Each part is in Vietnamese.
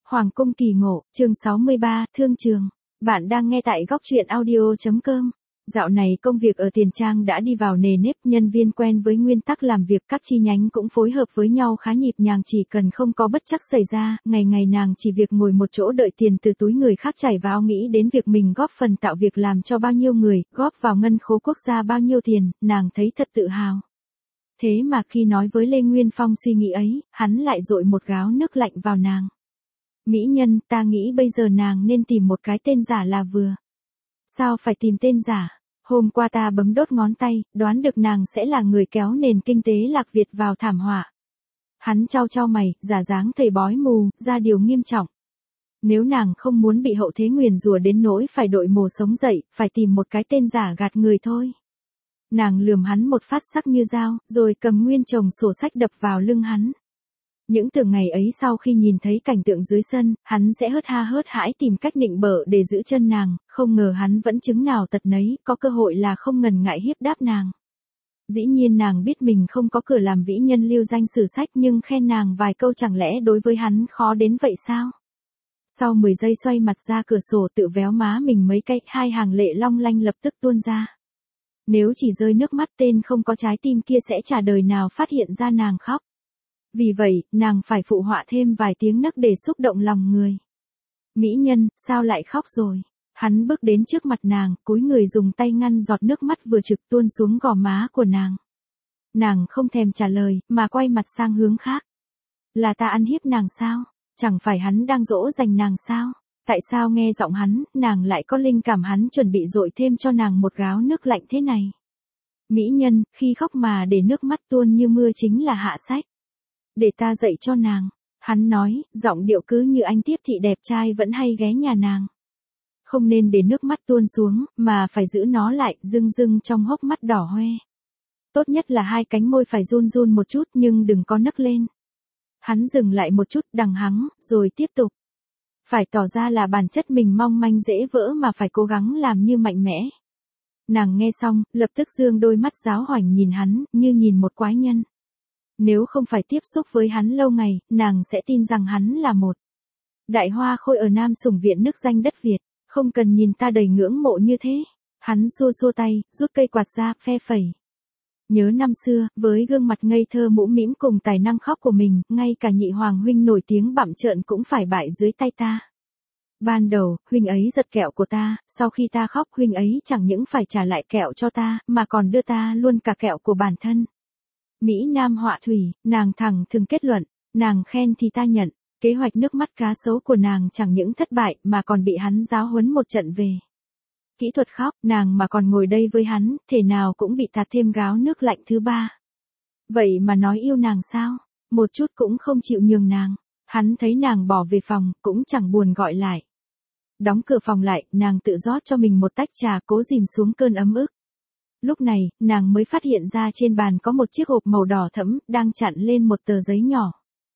Hoàng cung kỳ ngộ, chương 63, thương trường. Bạn đang nghe tại góc truyện audio.com. Dạo này công việc ở Tiền Trang đã đi vào nề nếp, nhân viên quen với nguyên tắc làm việc, các chi nhánh cũng phối hợp với nhau khá nhịp nhàng, chỉ cần không có bất trắc xảy ra, ngày ngày nàng chỉ việc ngồi một chỗ đợi tiền từ túi người khác chảy vào, nghĩ đến việc mình góp phần tạo việc làm cho bao nhiêu người, góp vào ngân khố quốc gia bao nhiêu tiền, nàng thấy thật tự hào. Thế mà khi nói với Lê Nguyên Phong suy nghĩ ấy, hắn lại dội một gáo nước lạnh vào nàng. Mỹ nhân, ta nghĩ bây giờ nàng nên tìm một cái tên giả là vừa. Sao phải tìm tên giả? Hôm qua ta bấm đốt ngón tay, đoán được nàng sẽ là người kéo nền kinh tế Lạc Việt vào thảm họa. Hắn chau mày, giả dáng thầy bói mù, ra điều nghiêm trọng. Nếu nàng không muốn bị hậu thế nguyền rủa đến nỗi phải đội mồ sống dậy, phải tìm một cái tên giả gạt người thôi. Nàng lườm hắn một phát sắc như dao, rồi cầm nguyên chồng sổ sách đập vào lưng hắn. Những tưởng ngày ấy sau khi nhìn thấy cảnh tượng dưới sân, hắn sẽ hớt ha hớt hãi tìm cách nịnh bợ để giữ chân nàng, không ngờ hắn vẫn chứng nào tật nấy, có cơ hội là không ngần ngại hiếp đáp nàng. Dĩ nhiên nàng biết mình không có cửa làm vĩ nhân lưu danh sử sách, nhưng khen nàng vài câu chẳng lẽ đối với hắn khó đến vậy sao? Sau 10 giây xoay mặt ra cửa sổ tự véo má mình mấy cái, hai hàng lệ long lanh lập tức tuôn ra. Nếu chỉ rơi nước mắt, tên không có trái tim kia sẽ chả đời nào phát hiện ra nàng khóc. Vì vậy, nàng phải phụ họa thêm vài tiếng nấc để xúc động lòng người. Mỹ nhân, sao lại khóc rồi? Hắn bước đến trước mặt nàng, cúi người dùng tay ngăn giọt nước mắt vừa trực tuôn xuống gò má của nàng. Nàng không thèm trả lời, mà quay mặt sang hướng khác. Là ta ăn hiếp nàng sao? Chẳng phải hắn đang dỗ dành nàng sao? Tại sao nghe giọng hắn, nàng lại có linh cảm hắn chuẩn bị dội thêm cho nàng một gáo nước lạnh thế này? Mỹ nhân, khi khóc mà để nước mắt tuôn như mưa chính là hạ sách. Để ta dạy cho nàng. Hắn nói, giọng điệu cứ như anh tiếp thị đẹp trai vẫn hay ghé nhà nàng. Không nên để nước mắt tuôn xuống, mà phải giữ nó lại, rưng rưng trong hốc mắt đỏ hoe. Tốt nhất là hai cánh môi phải run run một chút, nhưng đừng có nấc lên. Hắn dừng lại một chút, đằng hắng, rồi tiếp tục. Phải tỏ ra là bản chất mình mong manh dễ vỡ, mà phải cố gắng làm như mạnh mẽ. Nàng nghe xong, lập tức dương đôi mắt giáo hoảnh nhìn hắn, như nhìn một quái nhân. Nếu không phải tiếp xúc với hắn lâu ngày, nàng sẽ tin rằng hắn là một đại hoa khôi ở Nam Sủng Viện nức danh đất Việt. Không cần nhìn ta đầy ngưỡng mộ như thế. Hắn xua xua tay, rút cây quạt ra, phe phẩy. Nhớ năm xưa, với gương mặt ngây thơ mũm mĩm cùng tài năng khóc của mình, ngay cả nhị hoàng huynh nổi tiếng bặm trợn cũng phải bại dưới tay ta. Ban đầu, huynh ấy giật kẹo của ta, sau khi ta khóc, huynh ấy chẳng những phải trả lại kẹo cho ta, mà còn đưa ta luôn cả kẹo của bản thân. Mỹ Nam họa thủy, nàng thẳng thừng kết luận, nàng khen thì ta nhận. Kế hoạch nước mắt cá sấu của nàng chẳng những thất bại mà còn bị hắn giáo huấn một trận về. Kỹ thuật khóc, nàng mà còn ngồi đây với hắn, thể nào cũng bị tạt thêm gáo nước lạnh thứ ba. Vậy mà nói yêu nàng sao? Một chút cũng không chịu nhường nàng. Hắn thấy nàng bỏ về phòng, cũng chẳng buồn gọi lại. Đóng cửa phòng lại, nàng tự rót cho mình một tách trà, cố dìm xuống cơn ấm ức. Lúc này, nàng mới phát hiện ra trên bàn có một chiếc hộp màu đỏ thẫm, đang chặn lên một tờ giấy nhỏ.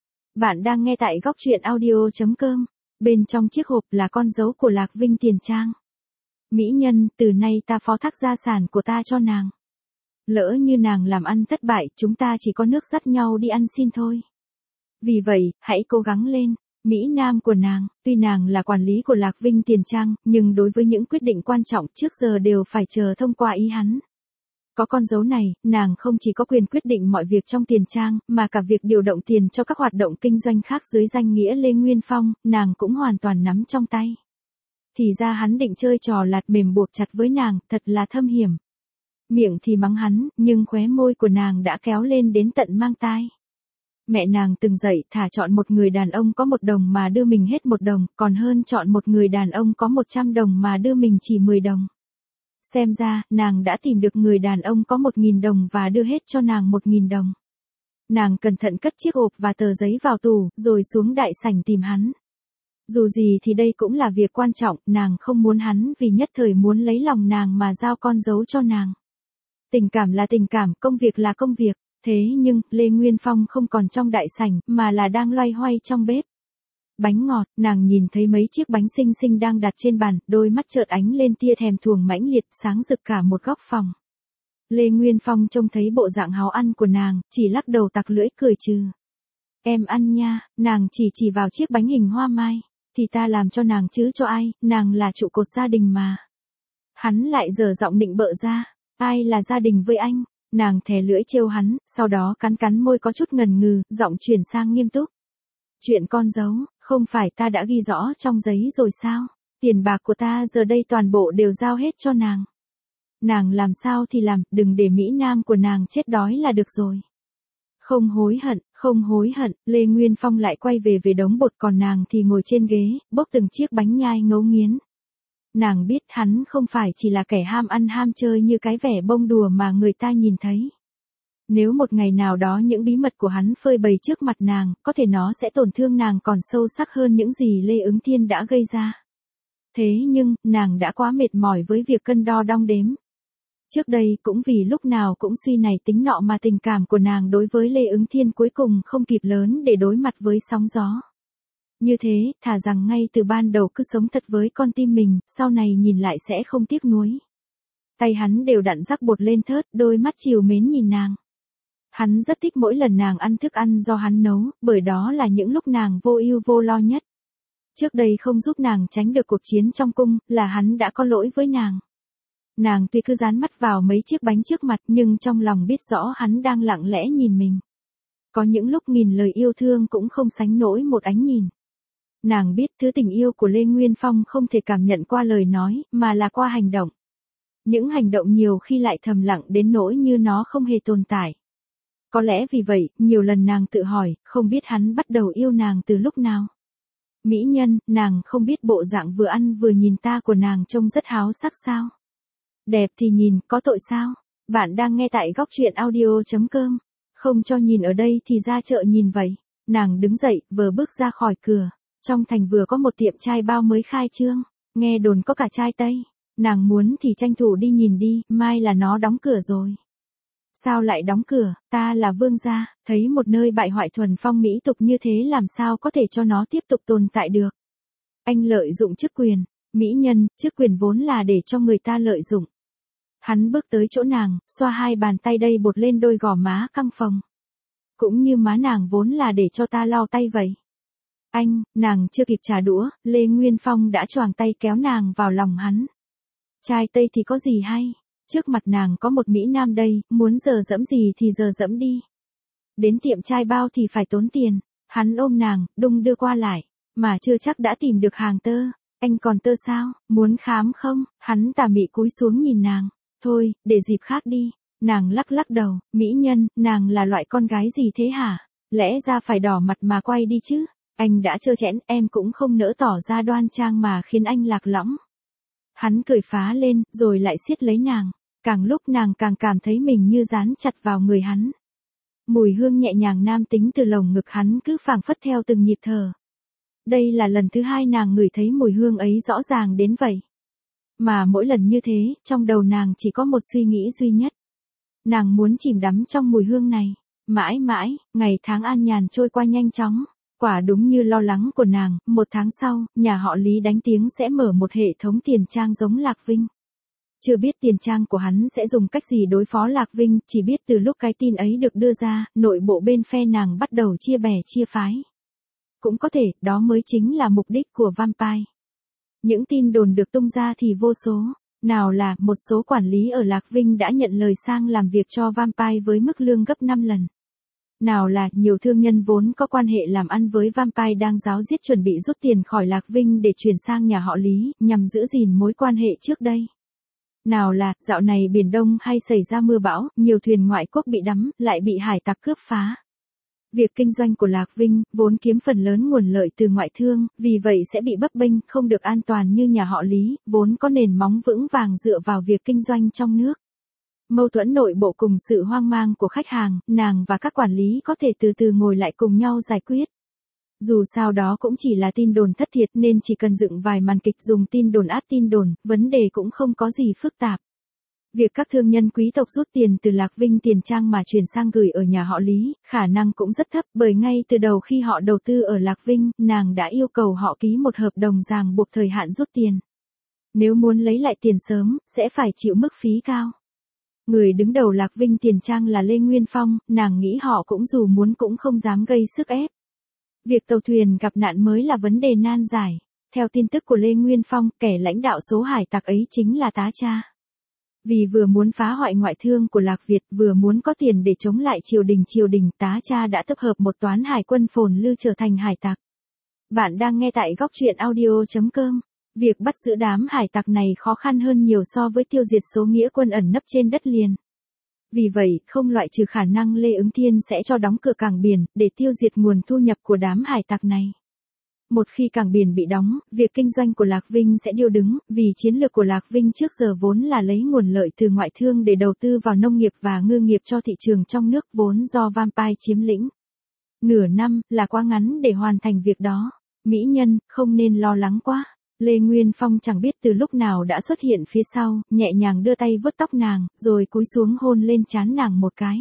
Bạn đang nghe tại góc truyện audio.com. Bên trong chiếc hộp là con dấu của Lạc Vinh Tiền Trang. Mỹ nhân, từ nay ta phó thác gia sản của ta cho nàng. Lỡ như nàng làm ăn thất bại, chúng ta chỉ có nước dắt nhau đi ăn xin thôi. Vì vậy, hãy cố gắng lên. Mỹ Nam của nàng, tuy nàng là quản lý của Lạc Vinh Tiền Trang, nhưng đối với những quyết định quan trọng trước giờ đều phải chờ thông qua ý hắn. Có con dấu này, nàng không chỉ có quyền quyết định mọi việc trong Tiền Trang, mà cả việc điều động tiền cho các hoạt động kinh doanh khác dưới danh nghĩa Lê Nguyên Phong, nàng cũng hoàn toàn nắm trong tay. Thì ra hắn định chơi trò lạt mềm buộc chặt với nàng, thật là thâm hiểm. Miệng thì mắng hắn, nhưng khóe môi của nàng đã kéo lên đến tận mang tai. Mẹ nàng từng dạy, thà chọn một người đàn ông có 1 đồng mà đưa mình hết 1 đồng, còn hơn chọn một người đàn ông có 100 đồng mà đưa mình chỉ 10 đồng. Xem ra, nàng đã tìm được người đàn ông có 1.000 đồng và đưa hết cho nàng 1.000 đồng. Nàng cẩn thận cất chiếc hộp và tờ giấy vào tủ, rồi xuống đại sảnh tìm hắn. Dù gì thì đây cũng là việc quan trọng, nàng không muốn hắn vì nhất thời muốn lấy lòng nàng mà giao con dấu cho nàng. Tình cảm là tình cảm, công việc là công việc. Thế nhưng, Lê Nguyên Phong không còn trong đại sảnh, mà là đang loay hoay trong bếp. Bánh ngọt, nàng nhìn thấy mấy chiếc bánh xinh xinh đang đặt trên bàn, đôi mắt chợt ánh lên tia thèm thuồng mãnh liệt, sáng rực cả một góc phòng. Lê Nguyên Phong trông thấy bộ dạng háo ăn của nàng, chỉ lắc đầu tặc lưỡi cười trừ. Em ăn nha, nàng chỉ vào chiếc bánh hình hoa mai. Thì ta làm cho nàng chứ cho ai, nàng là trụ cột gia đình mà. Hắn lại giở giọng nịnh bợ ra, ai là gia đình với anh? Nàng thè lưỡi trêu hắn, sau đó cắn cắn môi có chút ngần ngừ, giọng chuyển sang nghiêm túc. Chuyện con giấu, không phải ta đã ghi rõ trong giấy rồi sao? Tiền bạc của ta giờ đây toàn bộ đều giao hết cho nàng. Nàng làm sao thì làm, đừng để Mỹ Nam của nàng chết đói là được rồi. Không hối hận, Lê Nguyên Phong lại quay về đống bột, còn nàng thì ngồi trên ghế, bốc từng chiếc bánh nhai ngấu nghiến. Nàng biết hắn không phải chỉ là kẻ ham ăn ham chơi như cái vẻ bông đùa mà người ta nhìn thấy. Nếu một ngày nào đó những bí mật của hắn phơi bày trước mặt nàng, có thể nó sẽ tổn thương nàng còn sâu sắc hơn những gì Lê Ứng Thiên đã gây ra. Thế nhưng, nàng đã quá mệt mỏi với việc cân đo đong đếm. Trước đây cũng vì lúc nào cũng suy này tính nọ mà tình cảm của nàng đối với Lê Ứng Thiên cuối cùng không kịp lớn để đối mặt với sóng gió. Như thế, thà rằng ngay từ ban đầu cứ sống thật với con tim mình, sau này nhìn lại sẽ không tiếc nuối. Tay hắn đều đặn rắc bột lên thớt, đôi mắt trìu mến nhìn nàng. Hắn rất thích mỗi lần nàng ăn thức ăn do hắn nấu, bởi đó là những lúc nàng vô ưu vô lo nhất. Trước đây không giúp nàng tránh được cuộc chiến trong cung, là hắn đã có lỗi với nàng. Nàng tuy cứ dán mắt vào mấy chiếc bánh trước mặt nhưng trong lòng biết rõ hắn đang lặng lẽ nhìn mình. Có những lúc nghìn lời yêu thương cũng không sánh nổi một ánh nhìn. Nàng biết thứ tình yêu của Lê Nguyên Phong không thể cảm nhận qua lời nói, mà là qua hành động. Những hành động nhiều khi lại thầm lặng đến nỗi như nó không hề tồn tại. Có lẽ vì vậy, nhiều lần nàng tự hỏi, không biết hắn bắt đầu yêu nàng từ lúc nào. Mỹ nhân, nàng không biết bộ dạng vừa ăn vừa nhìn ta của nàng trông rất háo sắc sao? Đẹp thì nhìn, có tội sao? Bạn đang nghe tại góc truyện audio.com. Không cho nhìn ở đây thì ra chợ nhìn vậy. Nàng đứng dậy, vừa bước ra khỏi cửa. Trong thành vừa có một tiệm trai bao mới khai trương. Nghe đồn có cả trai Tây. Nàng muốn thì tranh thủ đi nhìn đi, mai là nó đóng cửa rồi. Sao lại đóng cửa, ta là vương gia, thấy một nơi bại hoại thuần phong mỹ tục như thế làm sao có thể cho nó tiếp tục tồn tại được. Anh lợi dụng chức quyền, mỹ nhân, chức quyền vốn là để cho người ta lợi dụng. Hắn bước tới chỗ nàng, xoa hai bàn tay đầy bột lên đôi gò má căng phồng. Cũng như má nàng vốn là để cho ta lau tay vậy. Anh, nàng chưa kịp trả đũa, Lê Nguyên Phong đã choàng tay kéo nàng vào lòng hắn. Trai Tây thì có gì hay? Trước mặt nàng có một Mỹ Nam đây, muốn giờ dẫm gì thì giờ dẫm đi. Đến tiệm trai bao thì phải tốn tiền. Hắn ôm nàng, đung đưa qua lại, mà chưa chắc đã tìm được hàng tơ. Anh còn tơ sao, muốn khám không? Hắn tà mị cúi xuống nhìn nàng. Thôi, để dịp khác đi. Nàng lắc lắc đầu, mỹ nhân, nàng là loại con gái gì thế hả? Lẽ ra phải đỏ mặt mà quay đi chứ. Anh đã trơ trẽn, em cũng không nỡ tỏ ra đoan trang mà khiến anh lạc lõng. Hắn cười phá lên, rồi lại siết lấy nàng. Càng lúc nàng càng cảm thấy mình như dán chặt vào người hắn. Mùi hương nhẹ nhàng nam tính từ lồng ngực hắn cứ phảng phất theo từng nhịp thở. Đây là lần thứ hai nàng ngửi thấy mùi hương ấy rõ ràng đến vậy. Mà mỗi lần như thế, trong đầu nàng chỉ có một suy nghĩ duy nhất. Nàng muốn chìm đắm trong mùi hương này. Mãi mãi, ngày tháng an nhàn trôi qua nhanh chóng. Quả đúng như lo lắng của nàng, một tháng sau, nhà họ Lý đánh tiếng sẽ mở một hệ thống tiền trang giống Lạc Vinh. Chưa biết tiền trang của hắn sẽ dùng cách gì đối phó Lạc Vinh, chỉ biết từ lúc cái tin ấy được đưa ra, nội bộ bên phe nàng bắt đầu chia bè chia phái. Cũng có thể, đó mới chính là mục đích của Vampire. Những tin đồn được tung ra thì vô số. Nào là, một số quản lý ở Lạc Vinh đã nhận lời sang làm việc cho Vampire với mức lương gấp 5 lần. Nào là, nhiều thương nhân vốn có quan hệ làm ăn với Vampire đang ráo riết chuẩn bị rút tiền khỏi Lạc Vinh để chuyển sang nhà họ Lý, nhằm giữ gìn mối quan hệ trước đây. Nào là, dạo này Biển Đông hay xảy ra mưa bão, nhiều thuyền ngoại quốc bị đắm, lại bị hải tặc cướp phá. Việc kinh doanh của Lạc Vinh, vốn kiếm phần lớn nguồn lợi từ ngoại thương, vì vậy sẽ bị bấp bênh, không được an toàn như nhà họ Lý, vốn có nền móng vững vàng dựa vào việc kinh doanh trong nước. Mâu thuẫn nội bộ cùng sự hoang mang của khách hàng, nàng và các quản lý có thể từ từ ngồi lại cùng nhau giải quyết. Dù sao đó cũng chỉ là tin đồn thất thiệt nên chỉ cần dựng vài màn kịch dùng tin đồn át tin đồn, vấn đề cũng không có gì phức tạp. Việc các thương nhân quý tộc rút tiền từ Lạc Vinh tiền trang mà chuyển sang gửi ở nhà họ Lý, khả năng cũng rất thấp bởi ngay từ đầu khi họ đầu tư ở Lạc Vinh, nàng đã yêu cầu họ ký một hợp đồng ràng buộc thời hạn rút tiền. Nếu muốn lấy lại tiền sớm, sẽ phải chịu mức phí cao. Người đứng đầu Lạc Vinh Tiền Trang là Lê Nguyên Phong, nàng nghĩ họ cũng dù muốn cũng không dám gây sức ép. Việc tàu thuyền gặp nạn mới là vấn đề nan giải. Theo tin tức của Lê Nguyên Phong, kẻ lãnh đạo số hải tặc ấy chính là Tá Cha. Vì vừa muốn phá hoại ngoại thương của Lạc Việt, vừa muốn có tiền để chống lại triều đình, Tá Cha đã tập hợp một toán hải quân phồn lưu trở thành hải tặc. Bạn đang nghe tại góc truyện audio.com. Việc bắt giữ đám hải tặc này khó khăn hơn nhiều so với tiêu diệt số nghĩa quân ẩn nấp trên đất liền. Vì vậy, không loại trừ khả năng Lê Ứng Thiên sẽ cho đóng cửa cảng biển, để tiêu diệt nguồn thu nhập của đám hải tặc này. Một khi cảng biển bị đóng, việc kinh doanh của Lạc Vinh sẽ điêu đứng, vì chiến lược của Lạc Vinh trước giờ vốn là lấy nguồn lợi từ ngoại thương để đầu tư vào nông nghiệp và ngư nghiệp cho thị trường trong nước vốn do Vampire chiếm lĩnh. Nửa năm là quá ngắn để hoàn thành việc đó. Mỹ nhân, không nên lo lắng quá. Lê Nguyên Phong chẳng biết từ lúc nào đã xuất hiện phía sau, nhẹ nhàng đưa tay vuốt tóc nàng, rồi cúi xuống hôn lên trán nàng một cái.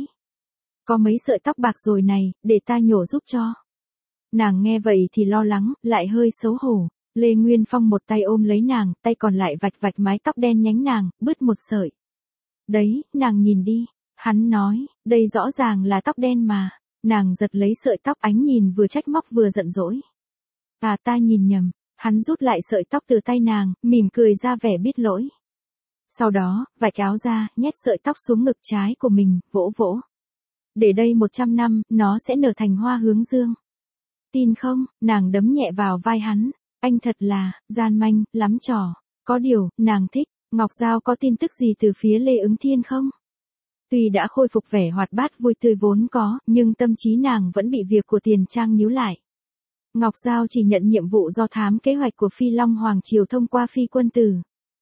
Có mấy sợi tóc bạc rồi này, để ta nhổ giúp cho. Nàng nghe vậy thì lo lắng, lại hơi xấu hổ. Lê Nguyên Phong một tay ôm lấy nàng, tay còn lại vạch mái tóc đen nhánh nàng, bứt một sợi. Đấy, nàng nhìn đi. Hắn nói, đây rõ ràng là tóc đen mà. Nàng giật lấy sợi tóc, ánh nhìn vừa trách móc vừa giận dỗi. À, ta nhìn nhầm. Hắn rút lại sợi tóc từ tay nàng, mỉm cười ra vẻ biết lỗi. Sau đó, vạch áo ra, nhét sợi tóc xuống ngực trái của mình, vỗ vỗ. Để đây 100 năm, nó sẽ nở thành hoa hướng dương. Tin không? Nàng đấm nhẹ vào vai hắn. Anh thật là, gian manh, lắm trò. Có điều, nàng thích. Ngọc Giao có tin tức gì từ phía Lê Ứng Thiên không? Tuy đã khôi phục vẻ hoạt bát vui tươi vốn có, nhưng tâm trí nàng vẫn bị việc của Tiền Trang níu lại. Ngọc Giao chỉ nhận nhiệm vụ do thám kế hoạch của Phi Long Hoàng Triều thông qua Phi Quân Tử.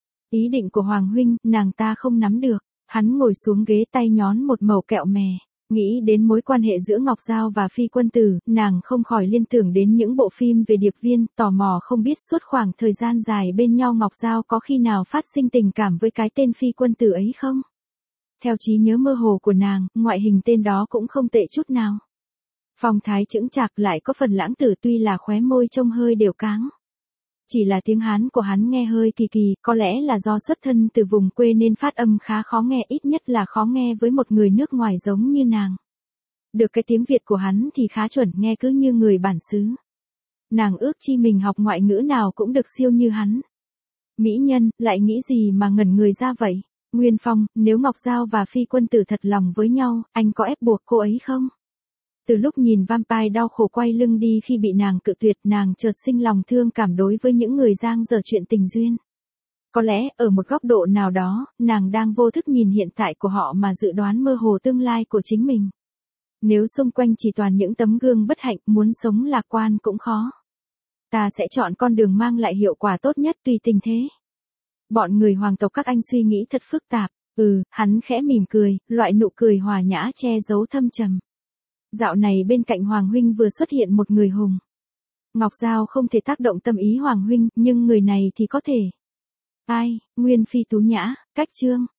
Ý định của Hoàng huynh, nàng ta không nắm được. Hắn ngồi xuống ghế, tay nhón một mẩu kẹo mè. Nghĩ đến mối quan hệ giữa Ngọc Giao và Phi Quân Tử, nàng không khỏi liên tưởng đến những bộ phim về điệp viên, tò mò không biết suốt khoảng thời gian dài bên nhau Ngọc Giao có khi nào phát sinh tình cảm với cái tên Phi Quân Tử ấy không? Theo trí nhớ mơ hồ của nàng, ngoại hình tên đó cũng không tệ chút nào. Phong thái chững chạc, lại có phần lãng tử, tuy là khóe môi trông hơi đều cáng. Chỉ là tiếng Hán của hắn nghe hơi kỳ kỳ, có lẽ là do xuất thân từ vùng quê nên phát âm khá khó nghe, ít nhất là khó nghe với một người nước ngoài giống như nàng. Được cái tiếng Việt của hắn thì khá chuẩn, nghe cứ như người bản xứ. Nàng ước chi mình học ngoại ngữ nào cũng được siêu như hắn. Mỹ nhân, lại nghĩ gì mà ngẩn người ra vậy? Nguyên Phong, nếu Ngọc Giao và Phi Quân Tử thật lòng với nhau, anh có ép buộc cô ấy không? Từ lúc nhìn Vampire đau khổ quay lưng đi khi bị nàng cự tuyệt, nàng chợt sinh lòng thương cảm đối với những người giang dở chuyện tình duyên. Có lẽ, ở một góc độ nào đó, nàng đang vô thức nhìn hiện tại của họ mà dự đoán mơ hồ tương lai của chính mình. Nếu xung quanh chỉ toàn những tấm gương bất hạnh, muốn sống lạc quan cũng khó. Ta sẽ chọn con đường mang lại hiệu quả tốt nhất tùy tình thế. Bọn người hoàng tộc các anh suy nghĩ thật phức tạp. Hắn khẽ mỉm cười, loại nụ cười hòa nhã che giấu thâm trầm. Dạo này bên cạnh Hoàng huynh vừa xuất hiện một người hùng. Ngọc Giao không thể tác động tâm ý Hoàng huynh, nhưng người này thì có thể. Ai? Nguyên Phi Tú Nhã, cách chương.